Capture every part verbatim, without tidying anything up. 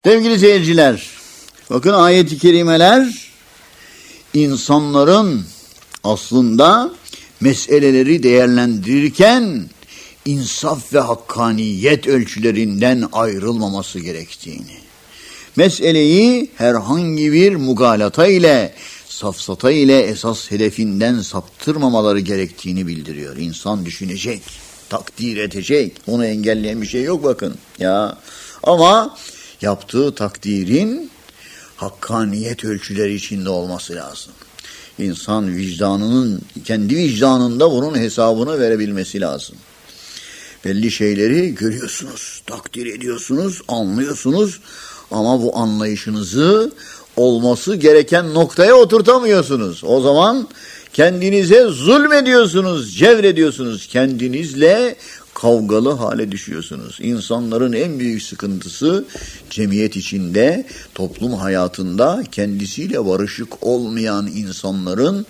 Sevgili seyirciler, bakın ayet-i kerimeler insanların aslında meseleleri değerlendirirken insaf ve hakkaniyet ölçülerinden ayrılmaması gerektiğini, meseleyi herhangi bir mugalata ile, safsata ile esas hedefinden saptırmamaları gerektiğini bildiriyor. İnsan düşünecek, takdir edecek, onu engelleyen bir şey yok bakın. Ya ama yaptığı takdirin hakkaniyet ölçüleri içinde olması lazım. İnsan vicdanının, kendi vicdanında bunun hesabını verebilmesi lazım. Belli şeyleri görüyorsunuz, takdir ediyorsunuz, anlıyorsunuz ama bu anlayışınızı olması gereken noktaya oturtamıyorsunuz. O zaman kendinize zulmediyorsunuz, cevrediyorsunuz, kendinizle kavgalı hale düşüyorsunuz. İnsanların en büyük sıkıntısı cemiyet içinde, toplum hayatında kendisiyle barışık olmayan insanların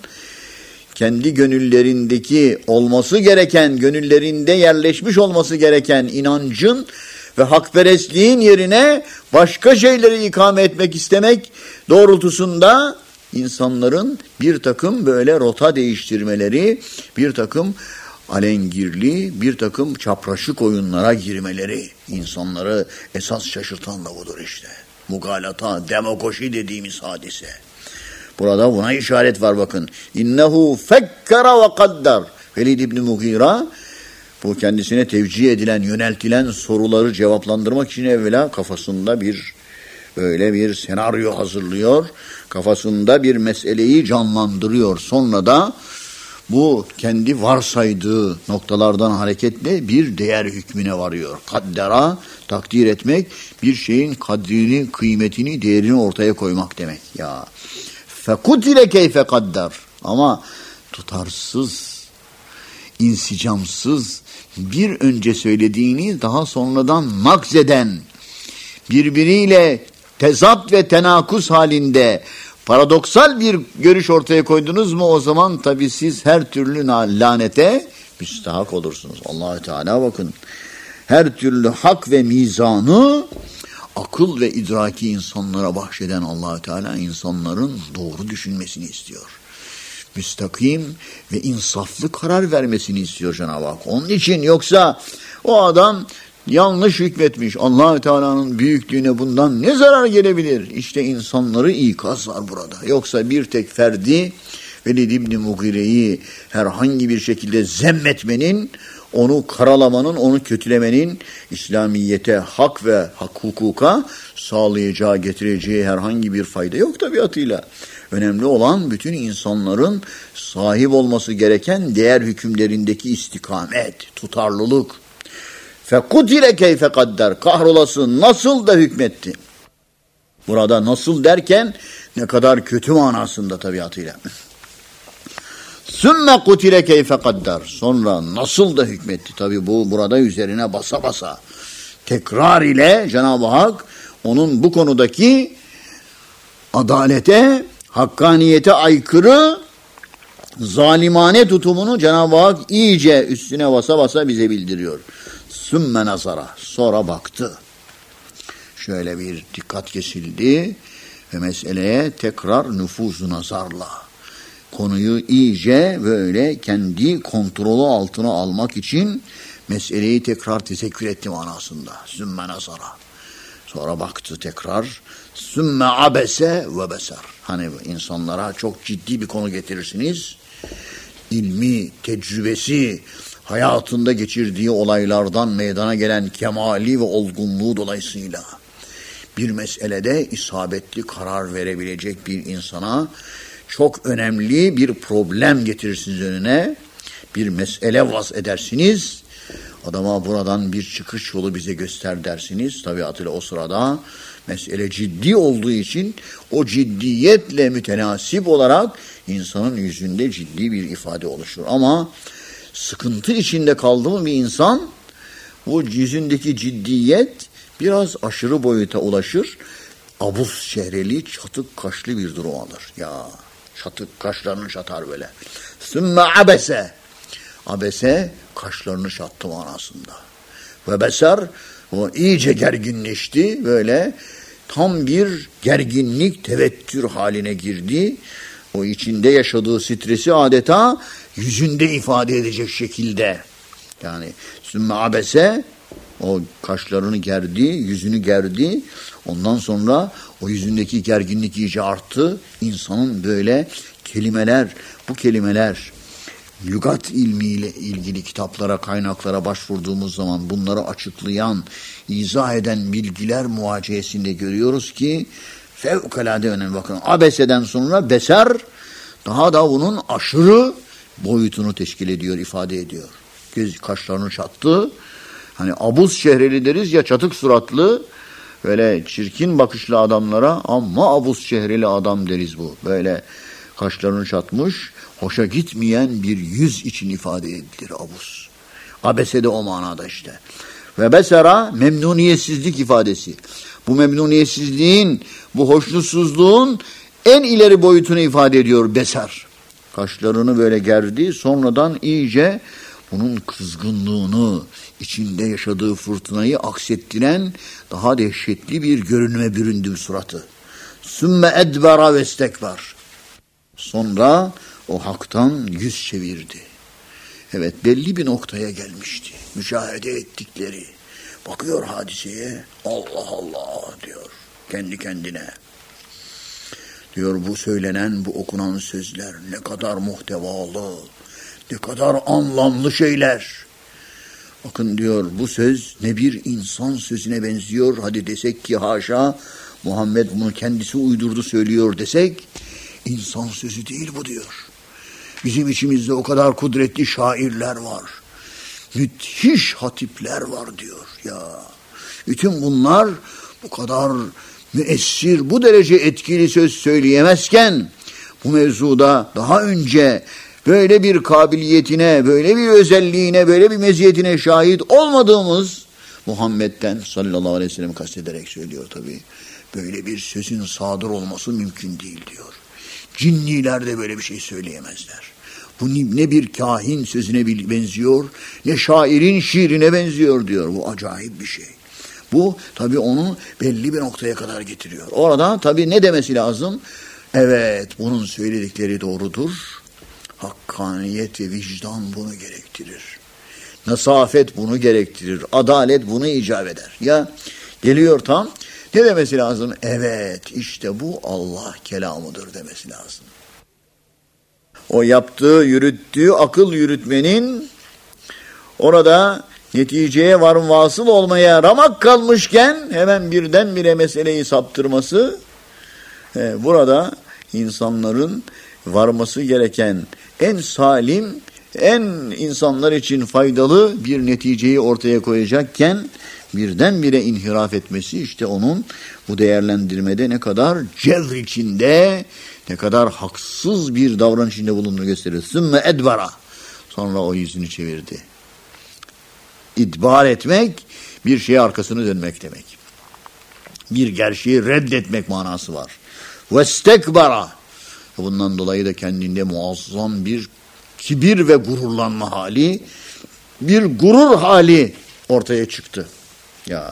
kendi gönüllerindeki olması gereken, gönüllerinde yerleşmiş olması gereken inancın ve hakperestliğin yerine başka şeyleri ikame etmek istemek doğrultusunda insanların bir takım böyle rota değiştirmeleri, bir takım alengirli, bir takım çapraşık oyunlara girmeleri insanları esas şaşırtan da budur işte. Mugalata, demagoji dediğimiz hadise. Burada buna işaret var bakın. İnnehu fekkara ve kaddar. Velid İbni Mughira bu kendisine tevcih edilen, yöneltilen soruları cevaplandırmak için evvela kafasında bir öyle bir senaryo hazırlıyor. Kafasında bir meseleyi canlandırıyor. Sonra da bu kendi varsaydığı noktalardan hareketle bir değer hükmüne varıyor. Kaddera, takdir etmek, bir şeyin kadrini, kıymetini, değerini ortaya koymak demek. Ya fekutile keyfe kaddar. Ama tutarsız, insicamsız, bir önce söylediğini daha sonradan nakzeden, birbiriyle tezat ve tenakus halinde paradoksal bir görüş ortaya koydunuz mu o zaman tabii siz her türlü lanete müstahak olursunuz. Allah-u Teala bakın her türlü hak ve mizanı akıl ve idraki insanlara bahşeden Allah-u Teala insanların doğru düşünmesini istiyor. Müstakim ve insaflı karar vermesini istiyor Cenab-ı Hak. Onun için yoksa o adam yanlış hükmetmiş. Allah-u Teala'nın büyüklüğüne bundan ne zarar gelebilir? İşte insanları ikaz var burada. Yoksa bir tek ferdi Velid İbni Mughire'yi herhangi bir şekilde zemmetmenin, onu karalamanın, onu kötülemenin İslamiyete, hak ve hak hukuka sağlayacağı, getireceği herhangi bir fayda yok tabiatıyla. Önemli olan bütün insanların sahip olması gereken değer hükümlerindeki istikamet, tutarlılık. Fekutile keyfe kaddar. Kahrolası nasıl da hükmetti. Burada nasıl derken ne kadar kötü manasında tabiatıyla. Sümme kutile keyfe kaddar. Sonra nasıl da hükmetti. Tabi bu burada üzerine basa basa. Tekrar ile Cenab-ı Hak onun bu konudaki adalete, hakkaniyete aykırı zalimane tutumunu Cenab-ı Hak iyice üstüne basa basa bize bildiriyor. Sümme nazara. Sonra baktı. Şöyle bir dikkat kesildi ve meseleye tekrar nüfuzu nazarla konuyu iyice böyle kendi kontrolü altına almak için meseleyi tekrar tezekkür etti manasında. Sümme nazara. Sonra baktı tekrar. Sümme abese ve beser. Hani insanlara çok ciddi bir konu getirirsiniz. İlmi, tecrübesi, hayatında geçirdiği olaylardan meydana gelen kemali ve olgunluğu dolayısıyla bir meselede isabetli karar verebilecek bir insana çok önemli bir problem getirirsiniz önüne. Bir mesele vaz edersiniz. Adama buradan bir çıkış yolu bize göster dersiniz. Tabiatıyla o sırada mesele ciddi olduğu için o ciddiyetle mütenasip olarak insanın yüzünde ciddi bir ifade oluşur. Ama sıkıntı içinde kaldı mı bir insan, o yüzündeki ciddiyet biraz aşırı boyuta ulaşır. Abuz çehreli, çatık kaşlı bir durum alır. Ya çatık kaşlarını çatar böyle. Sümme abese. Abese kaşlarını çattı manasında. Ve beser o iyice gerginleşti böyle tam bir gerginlik, tevettür haline girdi. O içinde yaşadığı stresi adeta yüzünde ifade edecek şekilde. Yani sümme abese, o kaşlarını gerdi, yüzünü gerdi. Ondan sonra o yüzündeki gerginlik iyice arttı. İnsanın böyle kelimeler, bu kelimeler lügat ilmiyle ilgili kitaplara, kaynaklara başvurduğumuz zaman bunları açıklayan, izah eden bilgiler muvaciyesinde görüyoruz ki fevkalade önemli. Bakın abeseden sonra beser daha da bunun aşırı boyutunu teşkil ediyor, ifade ediyor. Göz kaşlarını çattı. Hani abuz şehreli deriz ya, çatık suratlı, böyle çirkin bakışlı adamlara ama abuz şehreli adam deriz bu. Böyle kaşlarını çatmış, hoşa gitmeyen bir yüz için ifade edilir abuz. Abese de o manada işte. Ve besera memnuniyetsizlik ifadesi. Bu memnuniyetsizliğin, bu hoşnutsuzluğun en ileri boyutunu ifade ediyor beser. Kaşlarını böyle gerdi, sonradan iyice bunun kızgınlığını, içinde yaşadığı fırtınayı aksettiren daha dehşetli bir görünüme büründü suratı. Sümme edbera ve istekbar. Sonra o haktan yüz çevirdi. Evet, belli bir noktaya gelmişti. Müşahede ettikleri. Bakıyor hadiseye. Allah Allah diyor kendi kendine. Diyor bu söylenen, bu okunan sözler ne kadar muhtevalı, ne kadar anlamlı şeyler. Bakın diyor, bu söz ne bir insan sözüne benziyor. Hadi desek ki haşa, Muhammed bunu kendisi uydurdu söylüyor desek, insan sözü değil bu diyor. Bizim içimizde o kadar kudretli şairler var. Müthiş hatipler var diyor ya. Bütün bunlar bu kadar müessir, bu derece etkili söz söyleyemezken, bu mevzuda daha önce böyle bir kabiliyetine, böyle bir özelliğine, böyle bir meziyetine şahit olmadığımız Muhammed'den sallallahu aleyhi ve sellem kastederek söylüyor tabii. Böyle bir sözün sadır olması mümkün değil diyor. Cinniler de böyle bir şey söyleyemezler. Bu ne bir kahin sözüne benziyor, ne şairin şiirine benziyor diyor. Bu acayip bir şey. Bu tabii onu belli bir noktaya kadar getiriyor. Orada tabii ne demesi lazım? Evet, bunun söyledikleri doğrudur. Hakkaniyet ve vicdan bunu gerektirir. Nasafet bunu gerektirir. Adalet bunu icap eder. Ya geliyor tam, ne demesi lazım? Evet, işte bu Allah kelamıdır demesi lazım. O yaptığı, yürüttüğü akıl yürütmenin orada neticeye varım vasıl olmaya ramak kalmışken hemen birdenbire meseleyi saptırması, e, burada insanların varması gereken en salim, en insanlar için faydalı bir neticeyi ortaya koyacakken birdenbire inhiraf etmesi, işte onun bu değerlendirmede ne kadar cevr içinde, ne kadar haksız bir davranış içinde bulunduğunu gösteriyor. Sümme edbara. Sonra o yüzünü çevirdi. İdbar etmek, bir şeye arkasını dönmek demek. Bir gerçeği reddetmek manası var. Vestekbara. Bundan dolayı da kendinde muazzam bir kibir ve gururlanma hali, bir gurur hali ortaya çıktı. Ya.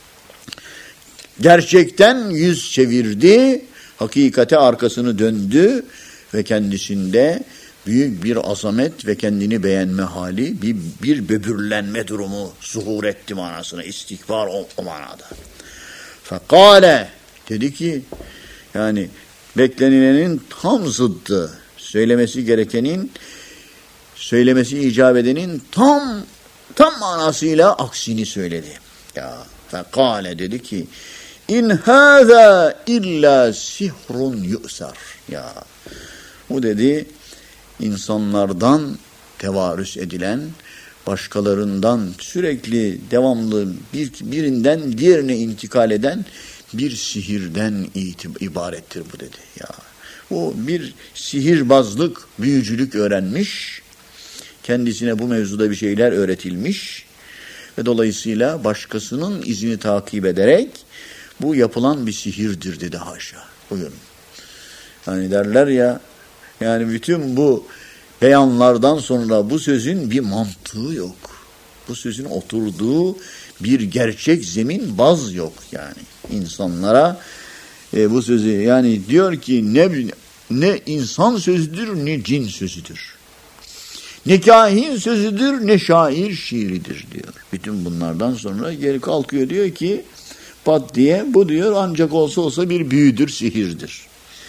Gerçekten yüz çevirdi, hakikate arkasını döndü ve kendisinde büyük bir azamet ve kendini beğenme hali, bir, bir böbürlenme durumu zuhur etti manasına, istikbar o, o manada. Fekale, dedi ki, yani beklenilenin tam zıddı, söylemesi gerekenin, söylemesi icap edenin tam tam manasıyla aksini söyledi. Ya fekale, dedi ki, İn hâzâ illa sihrun yu'sar. Ya bu dedi, insanlardan tevarüs edilen, başkalarından sürekli devamlı bir, birinden diğerine intikal eden bir sihirden ibarettir bu dedi. Ya bu bir sihirbazlık, büyücülük öğrenmiş, kendisine bu mevzuda bir şeyler öğretilmiş ve dolayısıyla başkasının izini takip ederek bu yapılan bir sihirdir dedi haşa. Buyurun. Hani derler ya, yani bütün bu beyanlardan sonra bu sözün bir mantığı yok. Bu sözün oturduğu bir gerçek zemin, baz yok yani. İnsanlara e, bu sözü, yani diyor ki ne ne insan sözüdür ne cin sözüdür. Ne kahin sözüdür ne şair şiiridir diyor. Bütün bunlardan sonra geri kalkıyor, diyor ki pat diye bu diyor ancak olsa olsa bir büyüdür, sihirdir.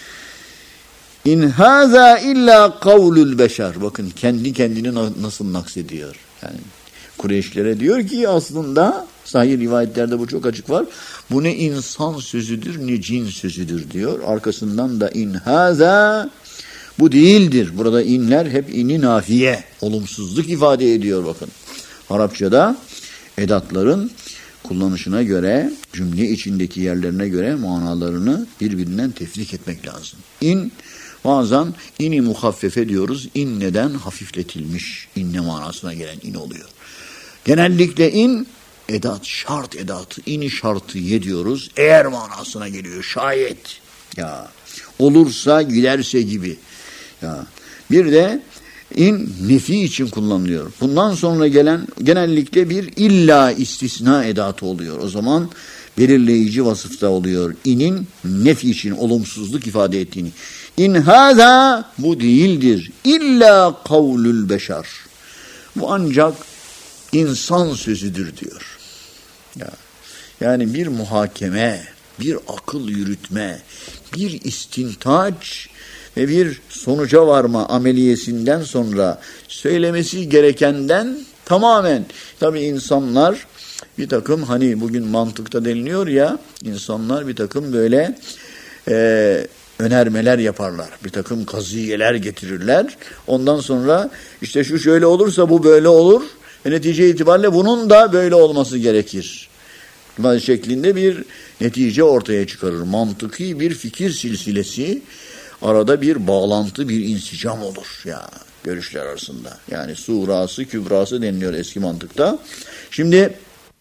İn haza illa kavlul beşer. Bakın kendi kendini nasıl naksediyor. Yani Kureyşlere diyor ki aslında sahih rivayetlerde bu çok açık var. Bu ne insan sözüdür ne cin sözüdür diyor. Arkasından da in haza, bu değildir. Burada inler hep ini nafiye, olumsuzluk ifade ediyor bakın. Arapçada edatların kullanışına göre, cümle içindeki yerlerine göre manalarını birbirinden tefrik etmek lazım. İn, bazen ini muhaffefe diyoruz. İn neden? Hafifletilmiş. İnne manasına gelen in oluyor. Genellikle in, edat, şart edatı. İni şartiye diyoruz. Eğer manasına geliyor. Şayet. Ya olursa, giderse gibi. Ya bir de in nefi için kullanılıyor. Bundan sonra gelen genellikle bir illa istisna edatı oluyor. O zaman belirleyici vasıfta oluyor. İnin nefi için olumsuzluk ifade ettiğini. İn hâzâ, bu değildir. İlla kavlül beşer. Bu ancak insan sözüdür diyor. Ya, yani bir muhakeme, bir akıl yürütme, bir istintaç ve bir sonuca varma ameliyesinden sonra söylemesi gerekenden tamamen, tabii insanlar bir takım, hani bugün mantıkta deniliyor ya, insanlar bir takım böyle e, önermeler yaparlar. Bir takım kaziyeler getirirler. Ondan sonra işte şu şöyle olursa bu böyle olur. Ve netice itibariyle bunun da böyle olması gerekir şeklinde bir netice ortaya çıkarır. Mantıki bir fikir silsilesi, arada bir bağlantı, bir insicam olur ya görüşler arasında. Yani surası, kübrası deniliyor eski mantıkta. Şimdi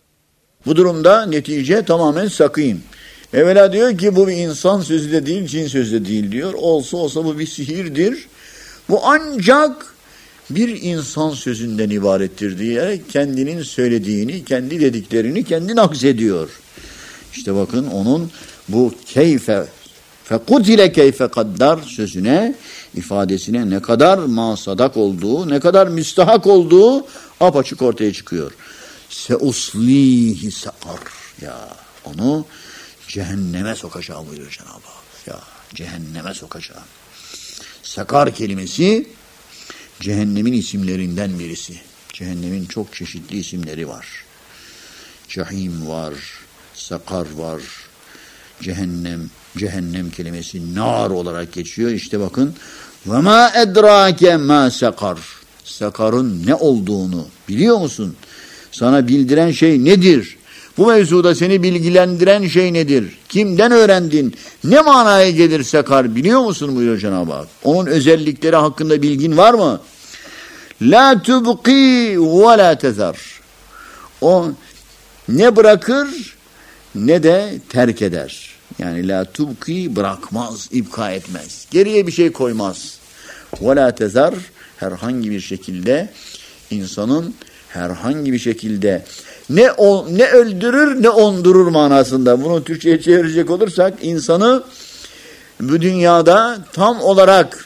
bu durumda netice tamamen sakîm. Evvela diyor ki bu bir insan sözü de değil, cin sözü de değil diyor. Olsa olsa bu bir sihirdir. Bu ancak bir insan sözünden ibarettir diyerek kendinin söylediğini, kendi dediklerini kendi naksediyor. İşte bakın onun bu keyfe fekutile keyfe kaddar sözüne, ifadesine ne kadar masadak olduğu, ne kadar müstahak olduğu apaçık ortaya çıkıyor. Seuslihi sakar. Ya onu cehenneme sokacağım buyuruyor Cenab-ı Hak. Ya cehenneme sokacağım. Sakar kelimesi cehennemin isimlerinden birisi. Cehennemin çok çeşitli isimleri var. Cahim var, sakar var, cehennem, cehennem kelimesi nar olarak geçiyor. İşte bakın ve ma edrake ma sakar. Sakarın ne olduğunu biliyor musun? Sana bildiren şey nedir? Bu mevzuda seni bilgilendiren şey nedir? Kimden öğrendin? Ne manaya gelir sakar biliyor musun buyuruyor Cenab-ı Hak. Onun özellikleri hakkında bilgin var mı? La tubqi ve la tezer. O ne bırakır ne de terk eder. Yani la tubqi bırakmaz, ibka etmez. Geriye bir şey koymaz. Ve la tezer, herhangi bir şekilde insanın herhangi bir şekilde ne o, ne öldürür ne ondurur manasında. Bunu Türkçe'ye çevirecek olursak insanı bu dünyada tam olarak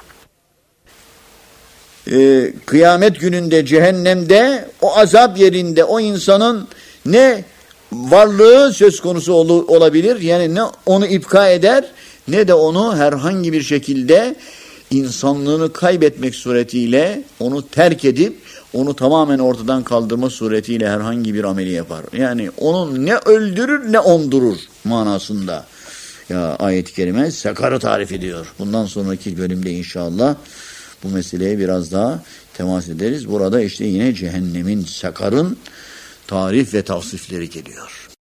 e, kıyamet gününde cehennemde o azap yerinde o insanın ne varlığı söz konusu ol, olabilir, yani ne onu ipka eder ne de onu herhangi bir şekilde insanlığını kaybetmek suretiyle onu terk edip onu tamamen ortadan kaldırma suretiyle herhangi bir ameli yapar. Yani onun ne öldürür ne ondurur manasında. Ya ayet-i kerime sakarı tarif ediyor. Bundan sonraki bölümde inşallah bu meseleye biraz daha temas ederiz. Burada işte yine cehennemin, sakarın tarif ve tavsifleri geliyor.